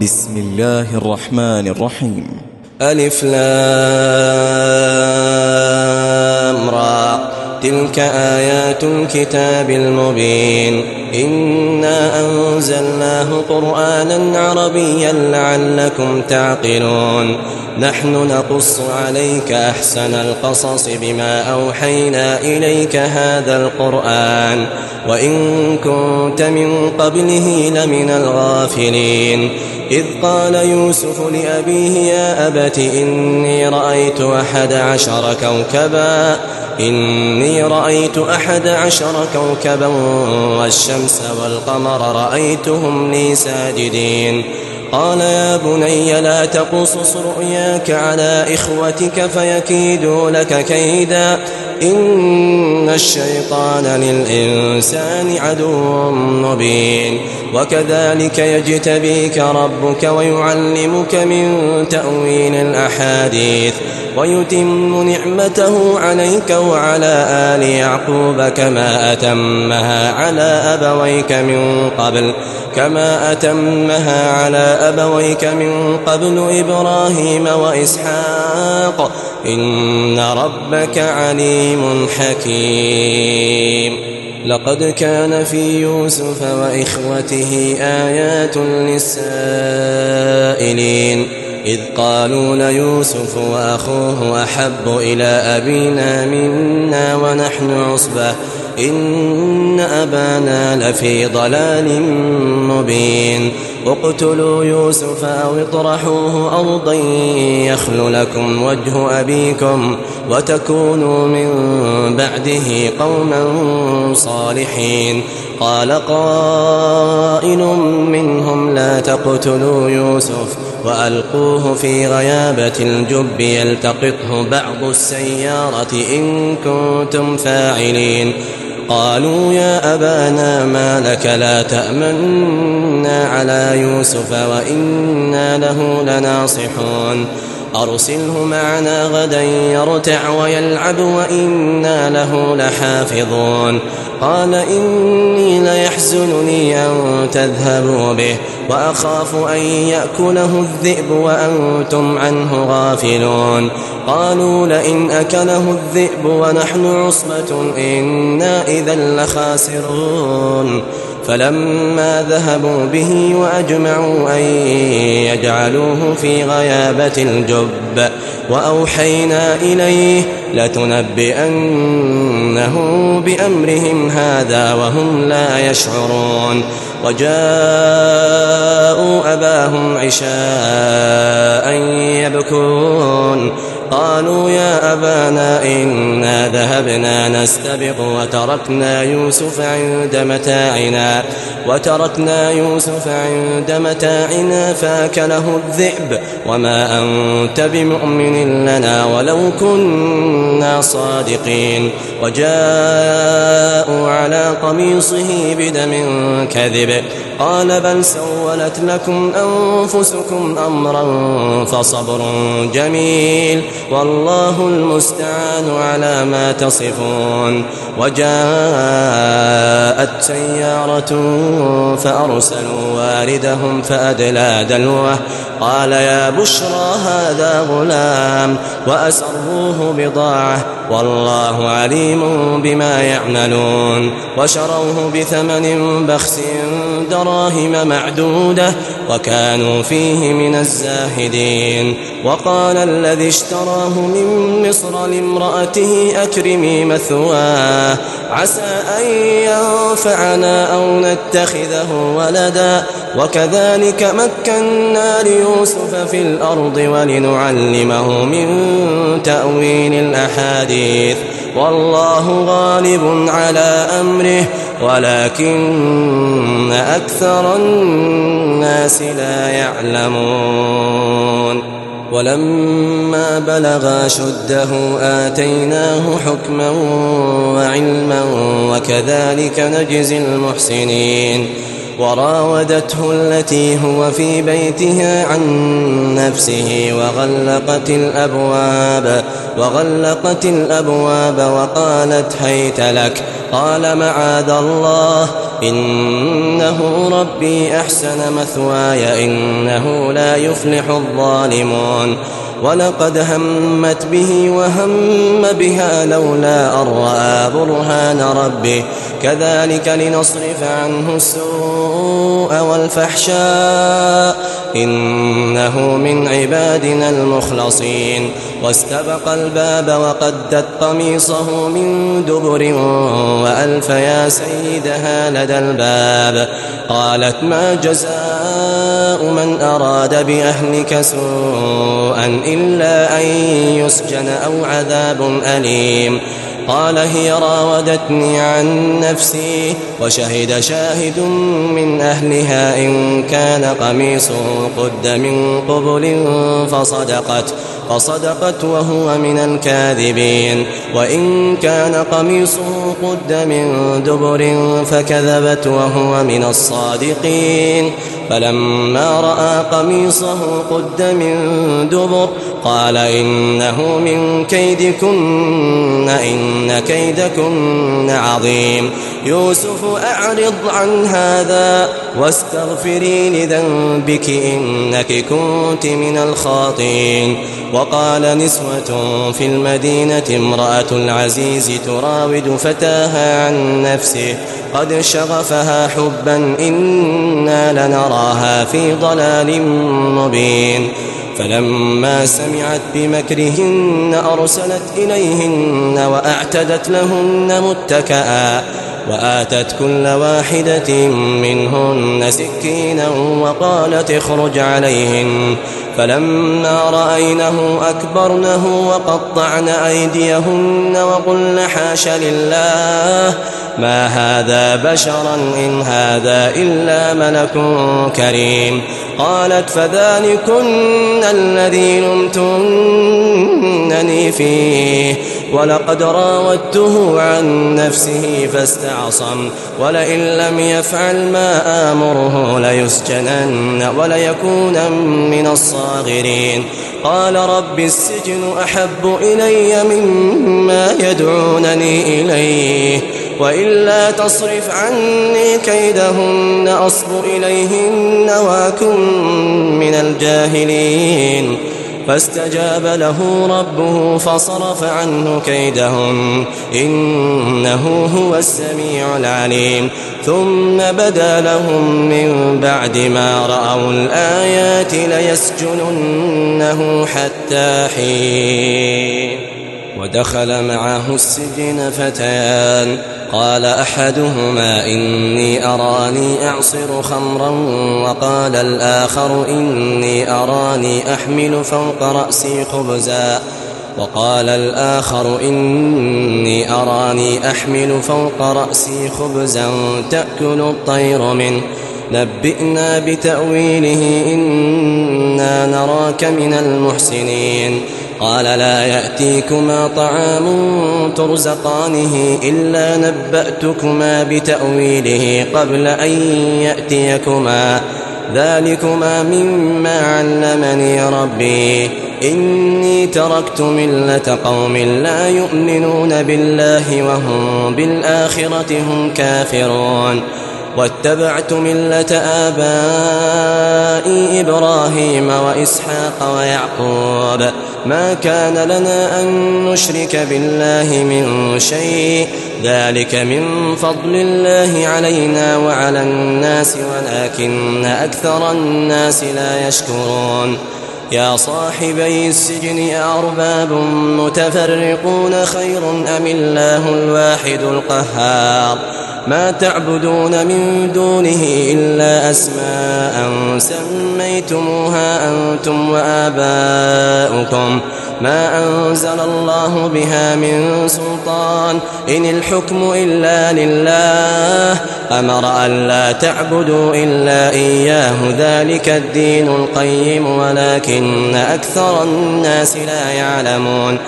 بسم الله الرحمن الرحيم. ألف لام را تلك آيات الكتاب المبين إنا أنزلناه قرآنا عربيا لعلكم تعقلون نحن نقص عليك أحسن القصص بما أوحينا إليك هذا القرآن وإن كنت من قبله لمن الغافلين إذ قال يوسف لأبيه يا أبت إني رأيت 11 كوكبا والشمس والقمر رأيتهم لي ساجدين قال يا بني لا تقصص رؤياك على إخوتك فيكيدوا لك كيدا إن الشيطان للإنسان عدو مبين وكذلك يجتبيك ربك ويعلمك من تأويل الأحاديث ويتم نعمته عليك وعلى آل يعقوب كما أتمها على أبويك من قبل إبراهيم وإسحاق إن ربك عليم حكيم لقد كان في يوسف وإخوته آيات للسائلين إذ قالوا ليوسف وأخوه أحب إلى أبينا منا ونحن عصبة إن أبانا لفي ضلال مبين اقتلوا يوسف أو اطرحوه أرضا يخل لكم وجه أبيكم وتكونوا من بعده قوما صالحين قال قائل منهم لا تقتلوا يوسف وألقوه في غيابة الجب يلتقطه بعض السيارة إن كنتم فاعلين قالوا يا أبانا ما لك لا تأمنا على يوسف وإنا له لناصحون أرسله معنا غدا يرتع ويلعب وإنا له لحافظون قال إني ليحزنني أن تذهبوا به وأخاف أن يأكله الذئب وأنتم عنه غافلون قالوا لئن أكله الذئب ونحن عصبة إنا إذا لخاسرون فلما ذهبوا به وأجمعوا أن يجعلوه في غيابة الجب وأوحينا إليه لتنبئنه بأمرهم هذا وهم لا يشعرون وجاءوا أباهم عشاء يبكون قالوا يا أبانا إنا ذهبنا نستبق وتركنا يوسف عند متاعنا فأكله الذئب وما أنت بمؤمن لنا ولو كنا صادقين وجاءوا على قميصه بدم كذب قال بل سولت لكم أنفسكم أمرا فصبر جميل والله المستعان على ما تصفون وجاءت سيارة فأرسلوا واردهم فأدلى دلوه قال يا بشرى هذا غلام وأسروه بضاعة والله عليم بما يعملون وشروه بثمن بخس دراهم معدودة وكانوا فيه من الزاهدين وقال الذي اشتراه من مصر لامرأته أكرمي مثواه عسى أن ينفعنا أو نتخذه ولدا وكذلك مكنا ليوسف في الأرض ولنعلمه من تأويل الأحاديث والله غالب على أمره ولكن أكثر الناس لا يعلمون ولما بلغ أشده آتيناه حكما وعلما وكذلك نجزي المحسنين وراودته التي هو في بيتها عن نفسه وغلقت الأبواب وقالت هيت لك. قال معاذ الله إنه ربي أحسن مثواي إنه لا يفلح الظالمون. ولقد همت به وهم بها لولا أن رأى برهان ربه كذلك لنصرف عنه السوء والفحشاء إنه من عبادنا المخلصين. واستبق الباب وقدت قميصه من دبر وألف يا سيدها لدى الباب. قالت ما جزاء من أراد بأهلك سوءا إلا أن يسجن أو عذاب أليم. قال هي راودتني عن نفسي وشهد شاهد من أهلها إن كان قميصه قد من قبل فصدقت وهو من الكاذبين وإن كان قميصه قد من دبر فكذبت وهو من الصادقين. فلما رأى قميصه قد من دبر قال إنه من كيدكن إن كيدكن عظيم. يوسف أعرض عن هذا واستغفري لذنبك إنك كنت من الخاطئين. وقال نسوة في المدينة امرأة العزيز تراود فتاها عن نفسه قد شغفها حبا إنا لنراها في ضلال مبين. فلما سمعت بمكرهن أرسلت إليهن وأعتدت لهن متكئا وآتت كل واحدة منهن سكينا وقالت اخرج عليهن. فلما رأينه أكبرنه وقطعن أيديهن وقلن حاش لله ما هذا بشرا إن هذا إلا ملك كريم. قالت فذلكن الذي لمتنني فيه ولقد راودته عن نفسه فاستعصم ولئن لم يفعل ما آمره ليسجنن وليكون من الصاغرين. قال رب السجن أحب إلي مما يدعونني إليه وإلا تصرف عني كيدهن أصب إليهن وأكن من الجاهلين. فاستجاب له ربه فصرف عنه كيدهن إنه هو السميع العليم. ثم بدا لهم من بعد ما رأوا الآيات ليسجننه حتى حين. ودخل معه السجن فتيان قال أحدهما إني أراني أعصر خمرا وقال الآخر إني أراني أحمل فوق رأسي خبزا تأكل الطير منه نبئنا بتأويله إنا نراك من المحسنين. قال لا يأتيكما طعام ترزقانه إلا نبأتكما بتأويله قبل أن يأتيكما ذلكما مما علمني ربي إني تركت ملة قوم لا يؤمنون بالله وهم بالآخرة هم كافرون واتبعت ملة آبائي إبراهيم وإسحاق ويعقوب ما كان لنا أن نشرك بالله من شيء ذلك من فضل الله علينا وعلى الناس ولكن أكثر الناس لا يشكرون. يا صاحبي السجن أأرباب متفرقون خير أم الله الواحد القهار ما تعبدون من دونه إلا أسماء سميتموها أنتم وآباؤكم ما أنزل الله بها من سلطان إن الحكم إلا لله أمر أن لا تعبدوا إلا إياه ذلك الدين القيم ولكن أكثر الناس لا يعلمون.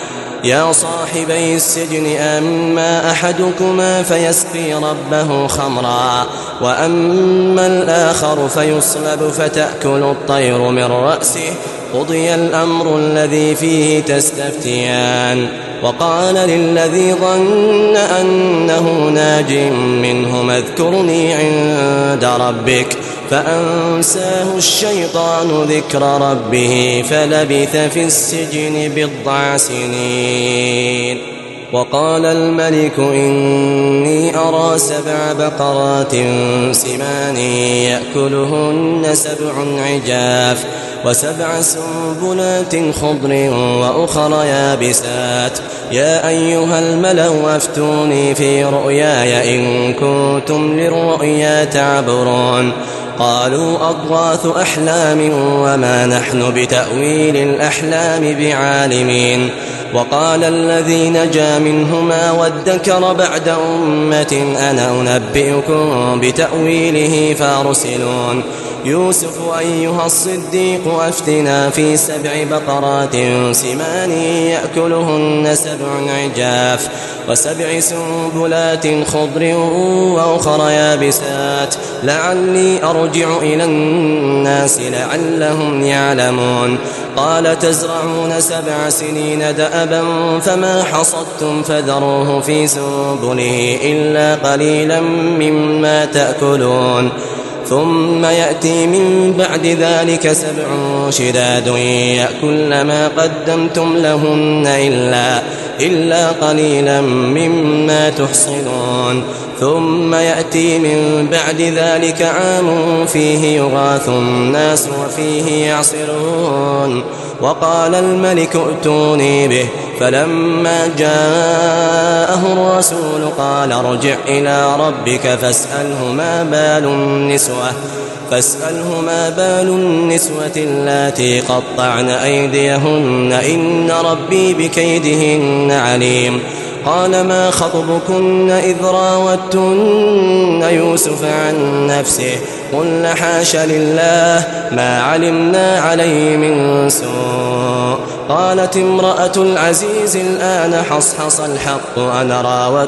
يا صاحبي السجن أما أحدكما فيسقي ربه خمرا وأما الآخر فيصلب فتأكل الطير من رأسه قضي الأمر الذي فيه تستفتيان. وقال للذي ظن أنه ناج منهم اذكرني عند ربك فأنساه الشيطان ذكر ربه فلبث في السجن 10 سنين. وقال الملك إني أرى 7 بقرات سمان يأكلهن 7 عجاف و7 سنبلات خضر وأخر يابسات يا أيها الملأ أفتوني في رؤياي إن كنتم للرؤيا تعبرون. قالوا أضغاث أحلام وما نحن بتأويل الأحلام بعالمين. وقال الذي نجا منهما وادكر بعد أمة أنا أنبئكم بتأويله فارسلون. يوسف أيها الصديق أفتنا في 7 بقرات سمان يأكلهن 7 عجاف و7 سنبلات خضر وأخر يابسات لعلي أرجع إلى الناس لعلهم يعلمون. قال تزرعون 7 سنين دأبا فما حصدتم فذروه في سنبله إلا قليلا مما تأكلون. ثم يأتي من بعد ذلك 7 شداد يأكلن ما قدمتم لهن إلا قليلا مما تحصنون. ثم يأتي من بعد ذلك عام فيه يغاث الناس وفيه يعصرون. وقال الملك ائتوني به فلما جاءه الرسول قال ارجع إلى ربك فاسأله ما بال النسوة اللاتي قطعن أيديهن إن ربي بكيدهن عليم. قال ما خطبكن إذ راوتن يوسف عن نفسه قلن حاش لله ما علمنا عليه من سوء. قالت امرأة العزيز الآن حصحص الحق أنا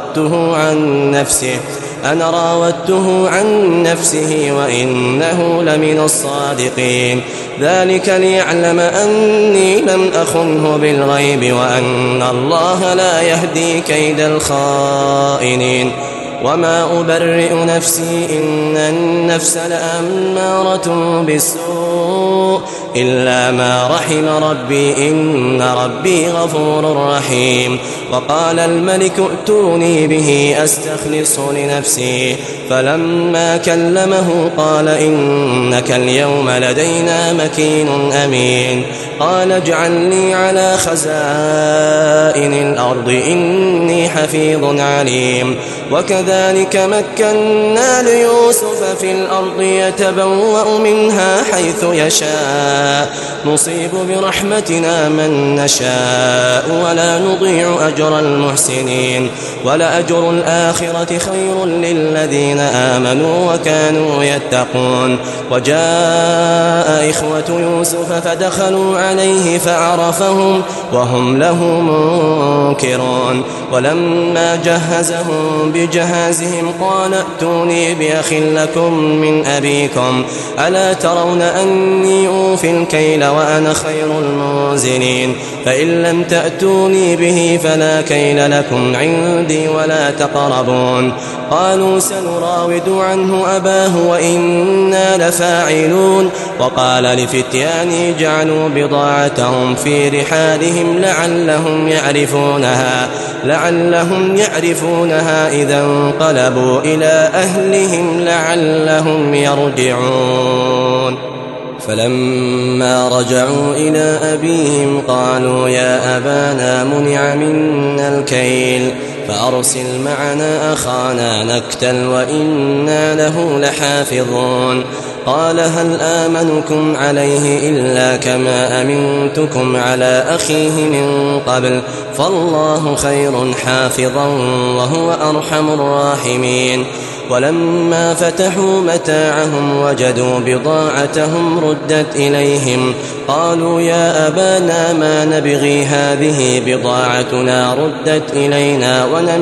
راودته عن نفسه وإنه لمن الصادقين. ذلك ليعلم أني لم أخنه بالغيب وأن الله لا يهدي كيد الخائنين. وما أبرئ نفسي إن النفس لأمارة بالسوء إلا ما رحم ربي إن ربي غفور رحيم. وقال الملك ائتوني به أستخلصه لنفسي فلما كلمه قال إنك اليوم لدينا مكين أمين. قال اجعلني على خزائن الأرض إني حفيظ عليم. وكذلك مكنا ليوسف في الأرض يتبوأ منها حيث يشاء نصيب برحمتنا من نشاء ولا نضيع أجر المحسنين. ولأجر الآخرة خير للذين آمنوا وكانوا يتقون. وجاء إخوة يوسف فدخلوا عليه فعرفهم وهم له منكرون. ولما جهزهم بجهازهم قال ائتوني بأخ لكم من أبيكم ألا ترون أني أوفي الكيل وأنا خير المنزلين. فإن لم تأتوني به فلا كيل لكم عندي ولا تقربون. قالوا سنراود عنه أباه وإنا لفاعلون. وقال لفتيانه جعلوا بضاعتهم في رحالهم لعلهم يعرفونها إذا انقلبوا إلى أهلهم لعلهم يرجعون. فلما رجعوا إلى أبيهم قالوا يا أبانا منع منا الكيل فأرسل معنا أخانا نكتل وإنا له لحافظون. قال هل آمنكم عليه إلا كما أمنتكم على أخيه من قبل فالله خير حافظا وهو أرحم الراحمين. ولما فتحوا متاعهم وجدوا بضاعتهم ردت إليهم قالوا يا أبانا ما نبغي هذه بضاعتنا ردت إلينا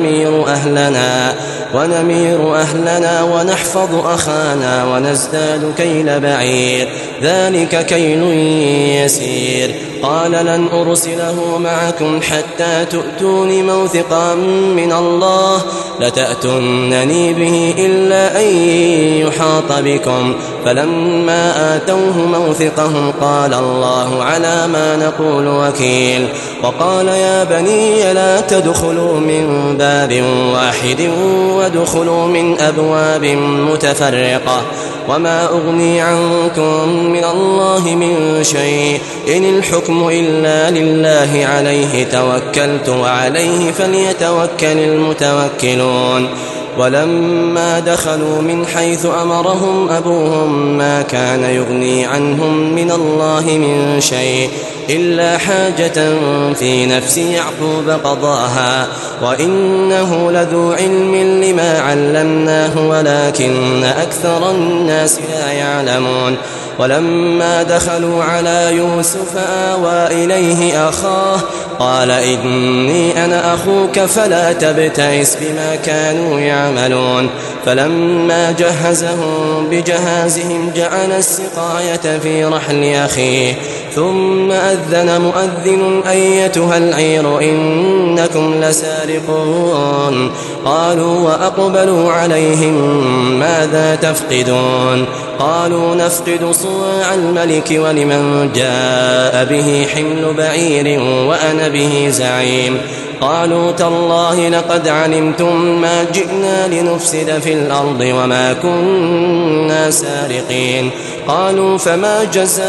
ونمير أهلنا ونحفظ أخانا ونزداد كيل بعير ذلك كيل يسير قال لن أرسله معكم حتى تؤتون موثقا من الله لتأتونني به إلا أن يحاط بكم فلما آتوه موثقهم قال الله على ما نقول وكيل وقال يا بني لا تدخلوا من باب واحد وادخلوا من أبواب متفرقة وما أغني عنكم من الله من شيء إن الحكم إلا لله عليه توكلت وعليه فليتوكل المتوكلون ولما دخلوا من حيث أمرهم أبوهم ما كان يغني عنهم من الله من شيء إلا حاجة في نفس يعقوب قضاها وإنه لذو علم لما علمناه ولكن أكثر الناس لا يعلمون ولما دخلوا على يوسف آوى إليه أخاه قال إني أنا أخوك فلا تبتئس بما كانوا يعملون فلما جهزهم بجهازهم جعل السقاية في رحل أخيه ثم أذن مؤذن أيتها العير إنكم لسارقون قالوا وأقبلوا عليهم ماذا تفقدون قالوا نفقد صواع الملك ولمن جاء به حمل بعير وأنا به زعيم قالوا تالله لقد علمتم ما جئنا لنفسد في الأرض وما كنا سارقين قالوا فما جزاؤه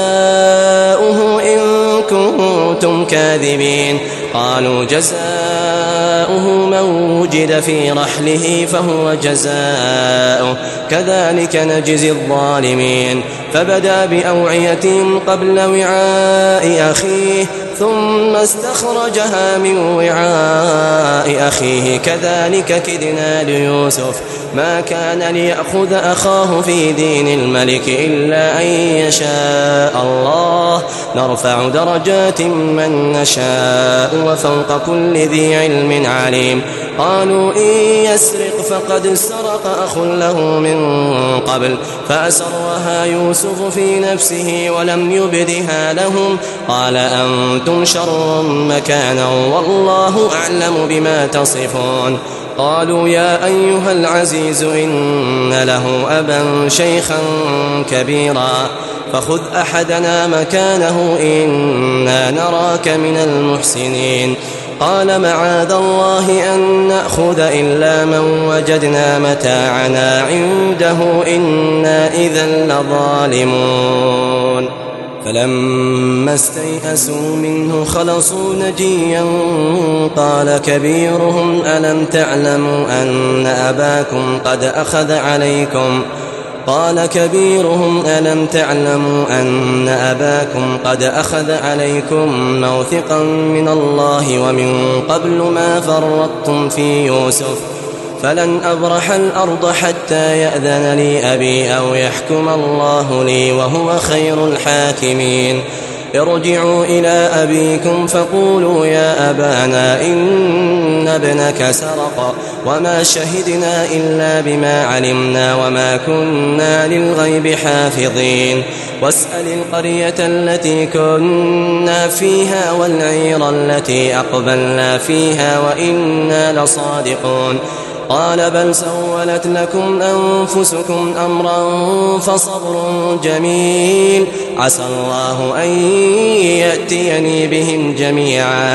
إن كنتم كاذبين قالوا جزاؤه من وجد في رحله فهو جزاؤه كذلك نجزي الظالمين فبدأ بأوعيتهم قبل وعاء أخيه ثم استخرجها من وعاء أخيه كذلك كدنا ليوسف ما كان ليأخذ أخاه في دين الملك إلا أن يشاء الله نرفع درجات من نشاء وفوق كل ذي علم عليم قالوا إن يسرق فقد سرق أخ له من قبل فأسرها يوسف في نفسه ولم يبدها لهم قال أنتم شر مكانا والله أعلم بما تصفون قالوا يا أيها العزيز إن له أبا شيخا كبيرا فخذ أحدنا مكانه إنا نراك من المحسنين قال معاذ الله أن نأخذ إلا من وجدنا متاعنا عنده إنا إذا لظالمون فلما استيئسوا منه خلصوا نجيا قال كبيرهم ألم تعلموا أن أباكم قد أخذ عليكم موثقا من الله ومن قبل ما فرطتم في يوسف فلن أبرح الأرض حتى يأذن لي أبي أو يحكم الله لي وهو خير الحاكمين ارجعوا إلى أبيكم فقولوا يا أبانا إن ابنك سرق وما شهدنا إلا بما علمنا وما كنا للغيب حافظين واسأل القرية التي كنا فيها والعير التي أقبلنا فيها وإنا لصادقون قال بل سولت لكم أنفسكم أمرا فصبر جميل عسى الله أن يأتيني بهم جميعا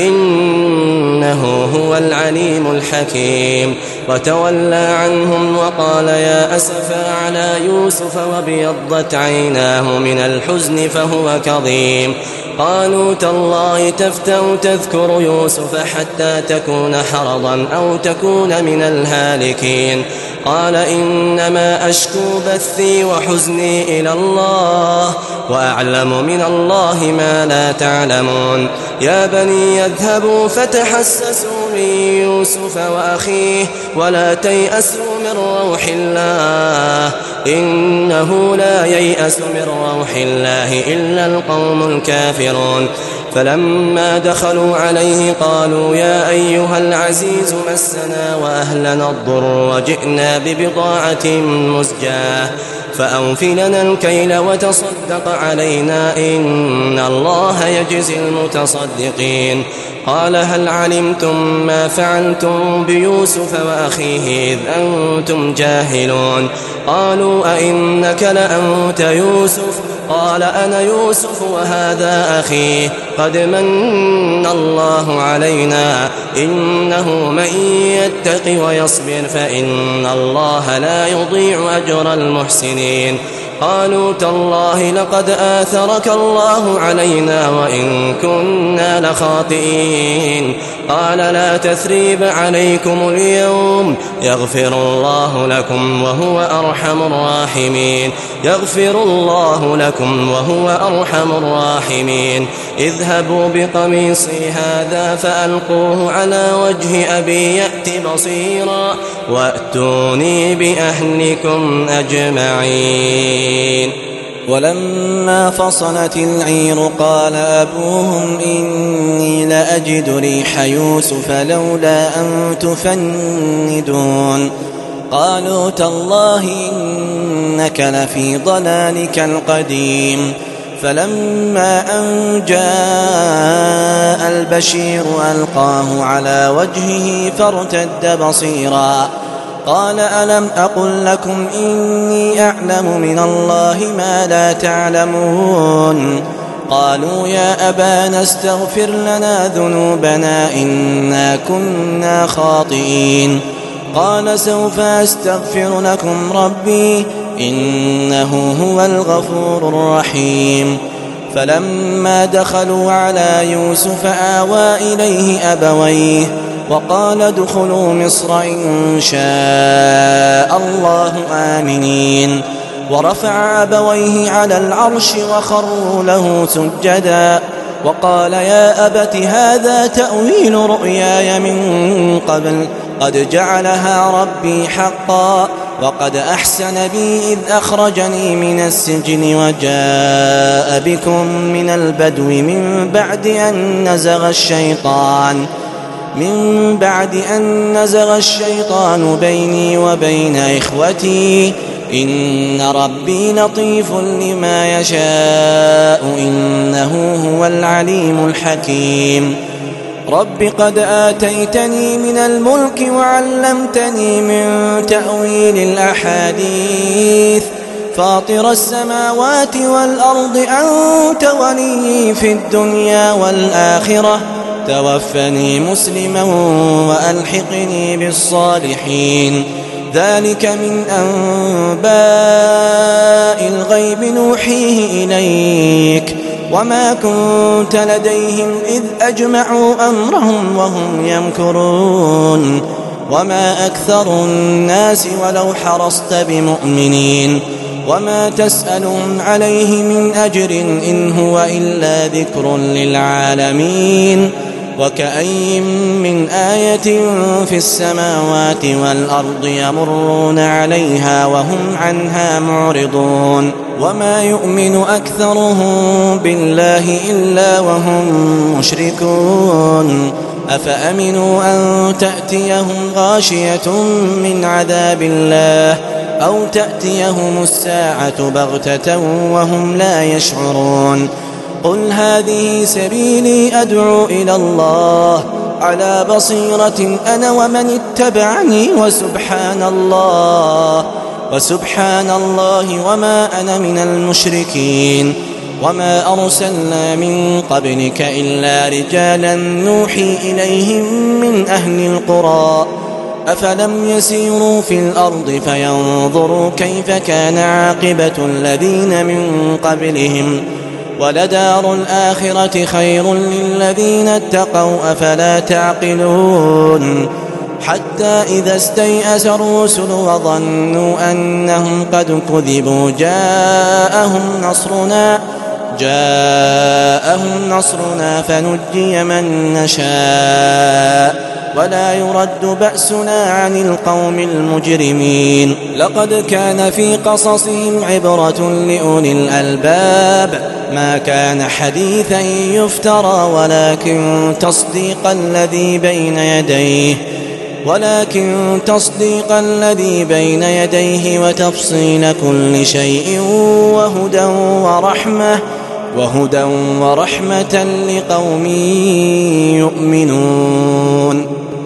إنه هو العليم الحكيم وتولى عنهم وقال يا أسفا على يوسف وابيضت عيناه من الحزن فهو كظيم قالوا تالله تفتأ تذكر يوسف حتى تكون حرضا أو تكون من الهالكين قال إنما أشكو بثي وحزني إلى الله وأعلم من الله ما لا تعلمون يا بني يذهبوا فتحسسوا من يوسف وأخيه ولا تيأسوا من روح الله إنه لا ييأس من روح الله إلا القوم الكافرون. فلما دخلوا عليه قالوا يا أيها العزيز مسنا وأهلنا الضر وجئنا ببضاعة مزجاة فأوف لنا الكيل وتصدق علينا إن الله يجزي المتصدقين. قال هل علمتم ما فعلتم بيوسف وأخيه إذ أنتم جاهلون؟ قالوا أئنك لأنت يوسف؟ قال أنا يوسف وهذا أخي قد من الله علينا إنه من يتق ويصبر فإن الله لا يضيع أجر المحسنين. قالوا تالله لقد آثرك الله علينا وإن كنا لخاطئين. قال لا تثريب عليكم اليوم يغفر الله لكم وهو أرحم الراحمين. يغفر الله لكم وهو أرحم الراحمين. اذهبوا بقميصي هذا فألقوه على وجه أبي يأت بصيرا وأتوني بأهلكم أجمعين. ولما فصلت العير قال أبوهم إني لأجد ريح يوسف لولا أن تفندون. قالوا تالله إنك لفي ضلالك القديم. فلما أن جاء البشير ألقاه على وجهه فارتد بصيرا قال ألم أقل لكم إني أعلم من الله ما لا تعلمون؟ قالوا يا أبانا استغفر لنا ذنوبنا إنا كنا خاطئين. قال سوف أستغفر لكم ربي إنه هو الغفور الرحيم. فلما دخلوا على يوسف آوى إليه أبويه وقال ادخلوا مصر إن شاء الله آمنين. ورفع أبويه على العرش وخروا له سجدا وقال يا أبت هذا تأويل رؤياي من قبل قد جعلها ربي حقا وقد أحسن بي إذ أخرجني من السجن وجاء بكم من البدو من بعد أن نزغ الشيطان بيني وبين إخوتي إن ربي لطيف لما يشاء إنه هو العليم الحكيم. رب قد آتيتني من الملك وعلمتني من تأويل الأحاديث فاطر السماوات والأرض أنت ولي في الدنيا والآخرة توفني مسلما وألحقني بالصالحين. ذلك من أنباء الغيب نوحيه إليك وما كنت لديهم إذ أجمعوا أمرهم وهم يمكرون. وما أكثر الناس ولو حرصت بمؤمنين وما تسألهم عليه من أجر إن هو إلا ذكر للعالمين. وكأي من آية في السماوات والأرض يمرون عليها وهم عنها معرضون. وما يؤمن أكثرهم بالله إلا وهم مشركون. أفأمنوا أن تأتيهم غاشية من عذاب الله أو تأتيهم الساعة بغتة وهم لا يشعرون. قل هذه سبيلي أدعو إلى الله على بصيرة أنا ومن اتبعني وسبحان الله وما أنا من المشركين. وما أرسلنا من قبلك إلا رجالا نوحي إليهم من أهل القرى أفلم يسيروا في الأرض فينظروا كيف كان عاقبة الذين من قبلهم ولدار الآخرة خير للذين اتقوا أفلا تعقلون. حتى إذا استيأس الرسل وظنوا أنهم قد كذبوا جاءهم نصرنا فنجي من نشاء ولا يرد بأسنا عن القوم المجرمين. لقد كان في قصصهم عبرة لأولي الألباب ما كان حديثا يفترى ولكن تصديق الذي بين يديه وتفصيل كل شيء وهدى ورحمة لقوم يؤمنون.